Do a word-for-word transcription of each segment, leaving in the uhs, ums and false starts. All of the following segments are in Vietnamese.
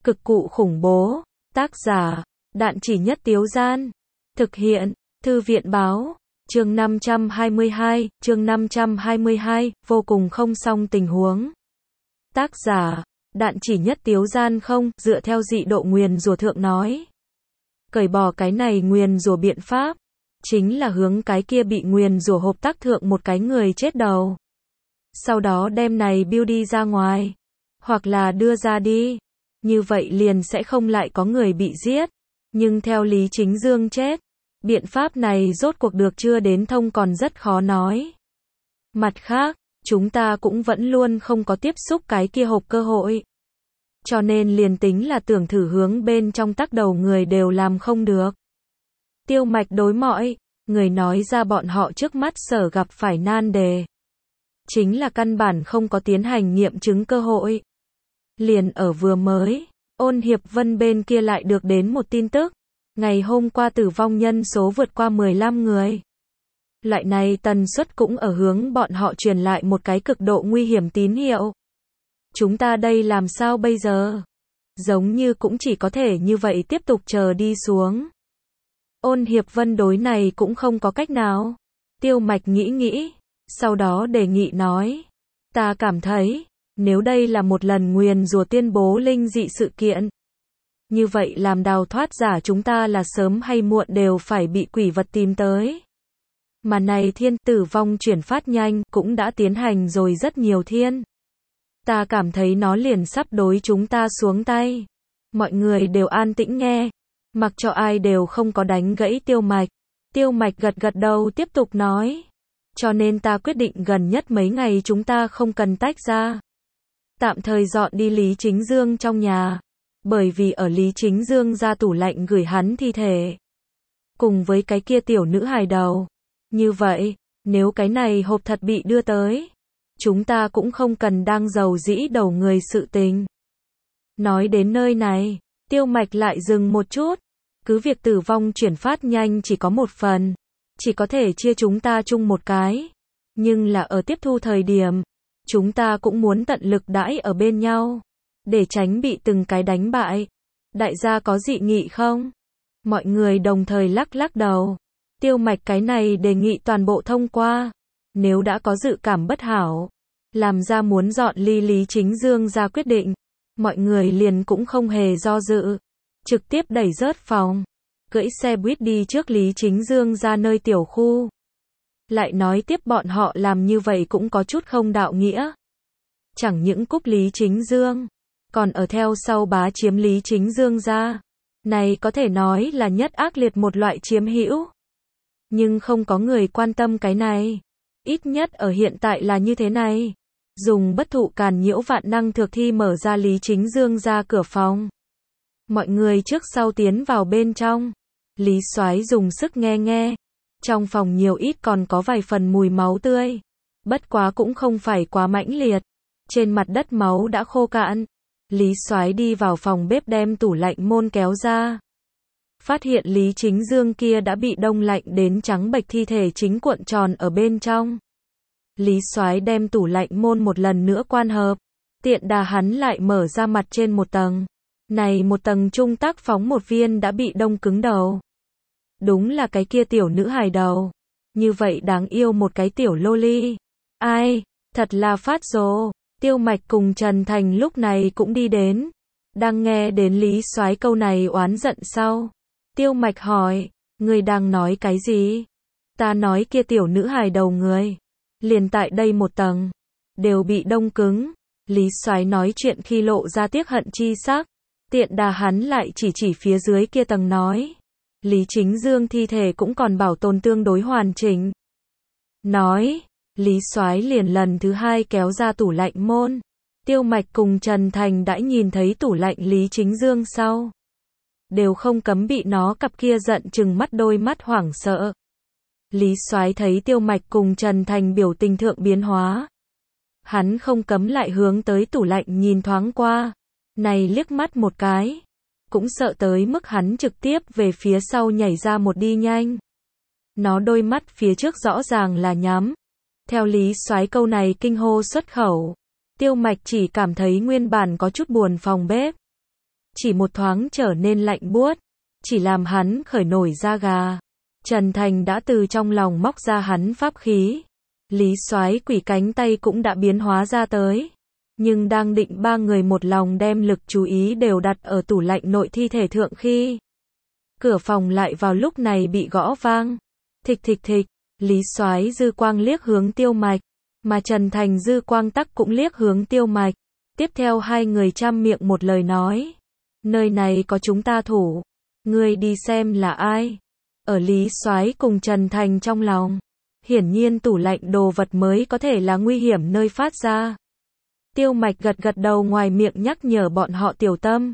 Cực cụ khủng bố. Tác giả, Đạn Chỉ Nhất Tiếu Gian. Thực hiện, Thư viện báo. Chương năm trăm hai mươi hai, chương năm trăm hai mươi hai, vô cùng không xong tình huống. Tác giả, Đạn Chỉ Nhất Tiếu Gian. Không, dựa theo dị độ nguyền rủa thượng nói. Cởi bỏ cái này nguyền rủa biện pháp, chính là hướng cái kia bị nguyền rủa hộp tác thượng một cái người chết đầu. Sau đó đem này biêu đi ra ngoài, hoặc là đưa ra đi. Như vậy liền sẽ không lại có người bị giết. Nhưng theo Lý Chính Dương chết, biện pháp này rốt cuộc được chưa đến thông còn rất khó nói. Mặt khác, chúng ta cũng vẫn luôn không có tiếp xúc cái kia hộp cơ hội. Cho nên liền tính là tưởng thử hướng bên trong tác đầu người đều làm không được. Tiêu Mạch đối mọi người nói ra bọn họ trước mắt sở gặp phải nan đề. Chính là căn bản không có tiến hành nghiệm chứng cơ hội. Liền ở vừa mới, Ôn Hiệp Vân bên kia lại được đến một tin tức. Ngày hôm qua tử vong nhân số vượt qua mười lăm người. Loại này tần suất cũng ở hướng bọn họ truyền lại một cái cực độ nguy hiểm tín hiệu. Chúng ta đây làm sao bây giờ? Giống như cũng chỉ có thể như vậy tiếp tục chờ đi xuống. Ôn Hiệp Vân đối này cũng không có cách nào. Tiêu Mạch nghĩ nghĩ, sau đó đề nghị nói. Ta cảm thấy, nếu đây là một lần nguyền rủa tuyên bố linh dị sự kiện, như vậy làm đào thoát giả chúng ta là sớm hay muộn đều phải bị quỷ vật tìm tới. Mà này thiên tử vong chuyển phát nhanh cũng đã tiến hành rồi rất nhiều thiên. Ta cảm thấy nó liền sắp đối chúng ta xuống tay. Mọi người đều an tĩnh nghe, mặc cho ai đều không có đánh gãy Tiêu Mạch. Tiêu Mạch gật gật đầu tiếp tục nói. Cho nên ta quyết định gần nhất mấy ngày chúng ta không cần tách ra. Tạm thời dọn đi Lý Chính Dương trong nhà. Bởi vì ở Lý Chính Dương ra tủ lạnh gửi hắn thi thể. Cùng với cái kia tiểu nữ hài đầu. Như vậy, nếu cái này hộp thật bị đưa tới, chúng ta cũng không cần đang giàu dĩ đầu người sự tình. Nói đến nơi này, Tiêu Mạch lại dừng một chút. Cứ việc tử vong chuyển phát nhanh chỉ có một phần, chỉ có thể chia chúng ta chung một cái. Nhưng là ở tiếp thu thời điểm, chúng ta cũng muốn tận lực đãi ở bên nhau, để tránh bị từng cái đánh bại. Đại gia có dị nghị không? Mọi người đồng thời lắc lắc đầu. Tiêu Mạch cái này đề nghị toàn bộ thông qua. Nếu đã có dự cảm bất hảo, làm ra muốn dọn ly Lý Chính Dương ra quyết định, mọi người liền cũng không hề do dự, trực tiếp đẩy rớt phòng, cưỡi xe buýt đi trước Lý Chính Dương ra nơi tiểu khu. Lại nói tiếp bọn họ làm như vậy cũng có chút không đạo nghĩa. Chẳng những cúp Lý Chính Dương, còn ở theo sau bá chiếm Lý Chính Dương ra. Này có thể nói là nhất ác liệt một loại chiếm hữu. Nhưng không có người quan tâm cái này. Ít nhất ở hiện tại là như thế này. Dùng bất thụ càn nhiễu vạn năng thực thi mở ra Lý Chính Dương ra cửa phòng. Mọi người trước sau tiến vào bên trong. Lý Soái dùng sức nghe nghe. Trong phòng nhiều ít còn có vài phần mùi máu tươi. Bất quá cũng không phải quá mãnh liệt. Trên mặt đất máu đã khô cạn. Lý Soái đi vào phòng bếp đem tủ lạnh môn kéo ra. Phát hiện Lý Chính Dương kia đã bị đông lạnh đến trắng bệch thi thể chính cuộn tròn ở bên trong. Lý Soái đem tủ lạnh môn một lần nữa quan hợp. Tiện đà hắn lại mở ra mặt trên một tầng. Này một tầng trung tác phóng một viên đã bị đông cứng đầu. Đúng là cái kia tiểu nữ hài đầu. Như vậy đáng yêu một cái tiểu loli. Ai, thật là phát rồ. Tiêu Mạch cùng Trần Thành lúc này cũng đi đến. Đang nghe đến Lý Soái câu này oán giận sau. Tiêu Mạch hỏi, người đang nói cái gì? Ta nói kia tiểu nữ hài đầu người. Liền tại đây một tầng. Đều bị đông cứng. Lý Soái nói chuyện khi lộ ra tiếc hận chi sắc. Tiện đà hắn lại chỉ chỉ phía dưới kia tầng nói. Lý Chính Dương thi thể cũng còn bảo tồn tương đối hoàn chỉnh. Nói, Lý Soái liền lần thứ hai kéo ra tủ lạnh môn. Tiêu Mạch cùng Trần Thành đã nhìn thấy tủ lạnh Lý Chính Dương sau. Đều không cấm bị nó cặp kia giận chừng mắt đôi mắt hoảng sợ. Lý Soái thấy Tiêu Mạch cùng Trần Thành biểu tình thượng biến hóa. Hắn không cấm lại hướng tới tủ lạnh nhìn thoáng qua. Này liếc mắt một cái. Cũng sợ tới mức hắn trực tiếp về phía sau nhảy ra một đi nhanh. Nó đôi mắt phía trước rõ ràng là nhắm. Theo Lý Soái câu này kinh hô xuất khẩu. Tiêu Mạch chỉ cảm thấy nguyên bản có chút buồn phòng bếp. chỉ một thoáng trở nên lạnh buốt, chỉ làm hắn khởi nổi da gà. Trần Thành đã từ trong lòng móc ra hắn pháp khí. Lý Soái quỷ cánh tay cũng đã biến hóa ra tới. Nhưng đang định ba người một lòng đem lực chú ý đều đặt ở tủ lạnh nội thi thể thượng khi cửa phòng lại vào lúc này bị gõ vang. Thịch thịch thịch, Lý Soái dư quang liếc hướng Tiêu Mạch, mà Trần Thành dư quang tắc cũng liếc hướng Tiêu Mạch. Tiếp theo hai người trăm miệng một lời nói. Nơi này có chúng ta thủ. Ngươi đi xem là ai. Ở Lý Soái cùng Trần Thành trong lòng. Hiển nhiên tủ lạnh đồ vật mới có thể là nguy hiểm nơi phát ra. Tiêu Mạch gật gật đầu ngoài miệng nhắc nhở bọn họ tiểu tâm.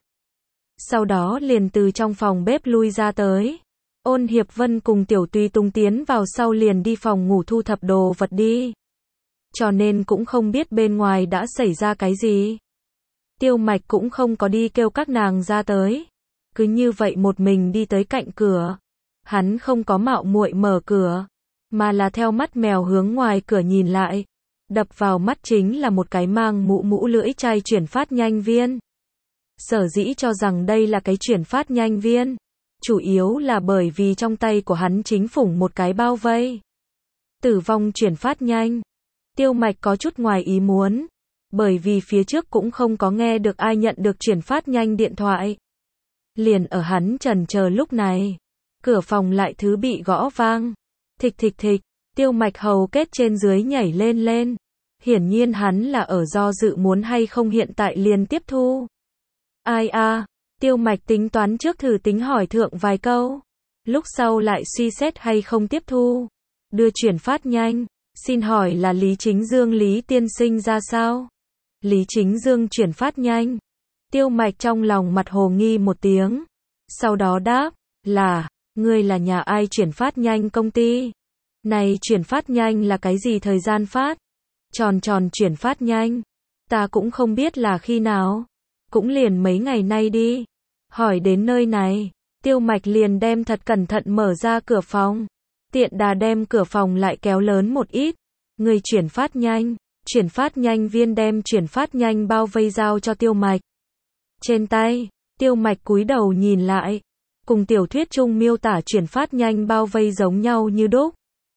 Sau đó liền từ trong phòng bếp lui ra tới. Ôn Hiệp Vân cùng Tiểu Tùy Tùng tiến vào sau liền đi phòng ngủ thu thập đồ vật đi. Cho nên cũng không biết bên ngoài đã xảy ra cái gì. Tiêu Mạch cũng không có đi kêu các nàng ra tới. Cứ như vậy một mình đi tới cạnh cửa. Hắn không có mạo muội mở cửa, mà là theo mắt mèo hướng ngoài cửa nhìn lại. Đập vào mắt chính là một cái mang mũ mũ lưỡi chai chuyển phát nhanh viên. Sở dĩ cho rằng đây là cái chuyển phát nhanh viên, chủ yếu là bởi vì trong tay của hắn chính phủng một cái bao vây. Tử vong chuyển phát nhanh. Tiêu Mạch có chút ngoài ý muốn, bởi vì phía trước cũng không có nghe được ai nhận được chuyển phát nhanh điện thoại. Liền ở hắn chần chờ lúc này, cửa phòng lại thứ bị gõ vang. Thịch thịch thịch, Tiêu Mạch hầu kết trên dưới nhảy lên lên. Hiển nhiên hắn là ở do dự muốn hay không hiện tại liền tiếp thu. Ai a, Tiêu Mạch tính toán trước thử tính hỏi thượng vài câu. Lúc sau lại suy xét hay không tiếp thu. Đưa chuyển phát nhanh. Xin hỏi là Lý Chính Dương Lý tiên sinh ra sao? Lý Chính Dương chuyển phát nhanh. Tiêu Mạch trong lòng mặt hồ nghi một tiếng. Sau đó đáp, là, ngươi là nhà ai chuyển phát nhanh công ty? Này chuyển phát nhanh là cái gì thời gian phát? Tròn tròn chuyển phát nhanh. Ta cũng không biết là khi nào. Cũng liền mấy ngày nay đi. Hỏi đến nơi này, Tiêu Mạch liền đem thật cẩn thận mở ra cửa phòng. Tiện đà đem cửa phòng lại kéo lớn một ít. Người chuyển phát nhanh. Chuyển phát nhanh viên đem chuyển phát nhanh bao vây giao cho Tiêu Mạch. Trên tay, Tiêu Mạch cúi đầu nhìn lại. Cùng tiểu thuyết chung miêu tả chuyển phát nhanh bao vây giống nhau như đúc.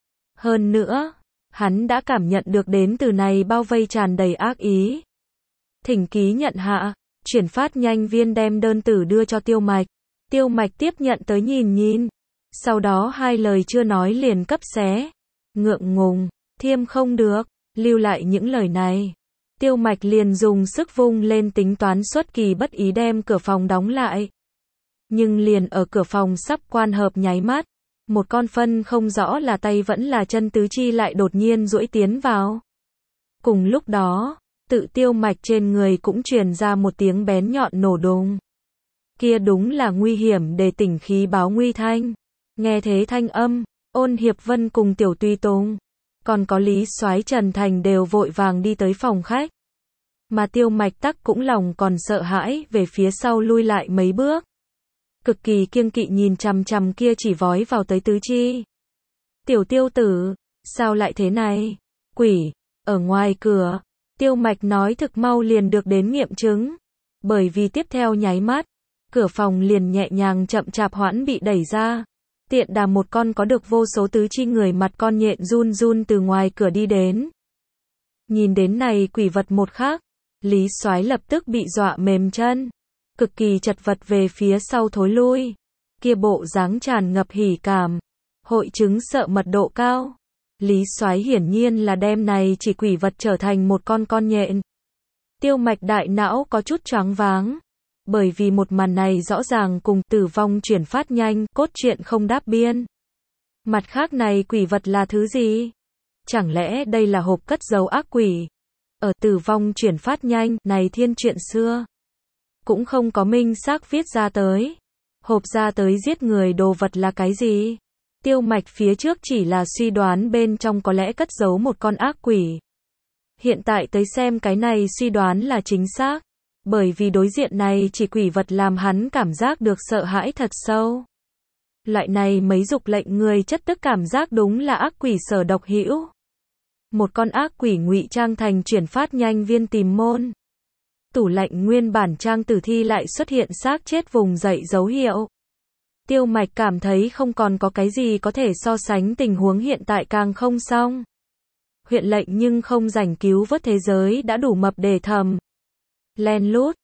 Hơn nữa, hắn đã cảm nhận được đến từ này bao vây tràn đầy ác ý. Thỉnh ký nhận hạ, chuyển phát nhanh viên đem đơn tử đưa cho Tiêu Mạch. Tiêu Mạch tiếp nhận tới nhìn nhìn. Sau đó hai lời chưa nói liền cấp xé. Ngượng ngùng, thiêm không được, lưu lại những lời này. Tiêu Mạch liền dùng sức vung lên tính toán xuất kỳ bất ý đem cửa phòng đóng lại. Nhưng liền ở cửa phòng sắp quan hợp nháy mắt, một con phân không rõ là tay vẫn là chân tứ chi lại đột nhiên duỗi tiến vào. Cùng lúc đó, tự Tiêu Mạch trên người cũng truyền ra một tiếng bén nhọn nổ đùng. Kia đúng là nguy hiểm để tỉnh khí báo nguy thanh. Nghe thế thanh âm, Ôn Hiệp Vân cùng Tiểu Tùy Tùng, còn có Lý Soái Trần Thành đều vội vàng đi tới phòng khách. Mà Tiêu Mạch tắc cũng lòng còn sợ hãi về phía sau lui lại mấy bước. Cực kỳ kiêng kỵ nhìn chằm chằm kia chỉ vói vào tới tứ chi. Tiểu Tiêu tử, sao lại thế này? Quỷ, ở ngoài cửa. Tiêu Mạch nói thực mau liền được đến nghiệm chứng. Bởi vì tiếp theo nháy mắt, cửa phòng liền nhẹ nhàng chậm chạp hoãn bị đẩy ra. Tiện đà một con có được vô số tứ chi người mặt con nhện run run từ ngoài cửa đi đến. Nhìn đến này quỷ vật một khắc, Lý Soái lập tức bị dọa mềm chân. Cực kỳ chật vật về phía sau thối lui. Kia bộ dáng tràn ngập hỉ cảm. Hội chứng sợ mật độ cao. Lý Soái hiển nhiên là đem này chỉ quỷ vật trở thành một con con nhện. Tiêu Mạch đại não có chút choáng váng. Bởi vì một màn này rõ ràng cùng tử vong chuyển phát nhanh, cốt truyện không đáp biên. Mặt khác này quỷ vật là thứ gì? Chẳng lẽ đây là hộp cất giấu ác quỷ? Ở tử vong chuyển phát nhanh, này thiên truyện xưa. Cũng không có minh xác viết ra tới. Hộp ra tới giết người đồ vật là cái gì? Tiêu Mạch phía trước chỉ là suy đoán bên trong có lẽ cất giấu một con ác quỷ. Hiện tại tới xem cái này suy đoán là chính xác. Bởi vì đối diện này chỉ quỷ vật làm hắn cảm giác được sợ hãi thật sâu. Loại này mấy dục lệnh người chất tức cảm giác đúng là ác quỷ sở độc hữu. Một con ác quỷ ngụy trang thành chuyển phát nhanh viên tìm môn. tủ lạnh nguyên bản trang tử thi lại xuất hiện xác chết vùng dậy dấu hiệu. Tiêu Mạch cảm thấy không còn có cái gì có thể so sánh tình huống hiện tại càng không xong. Huyện lệnh nhưng không rảnh cứu vớt thế giới đã đủ mập để thầm. Len lút,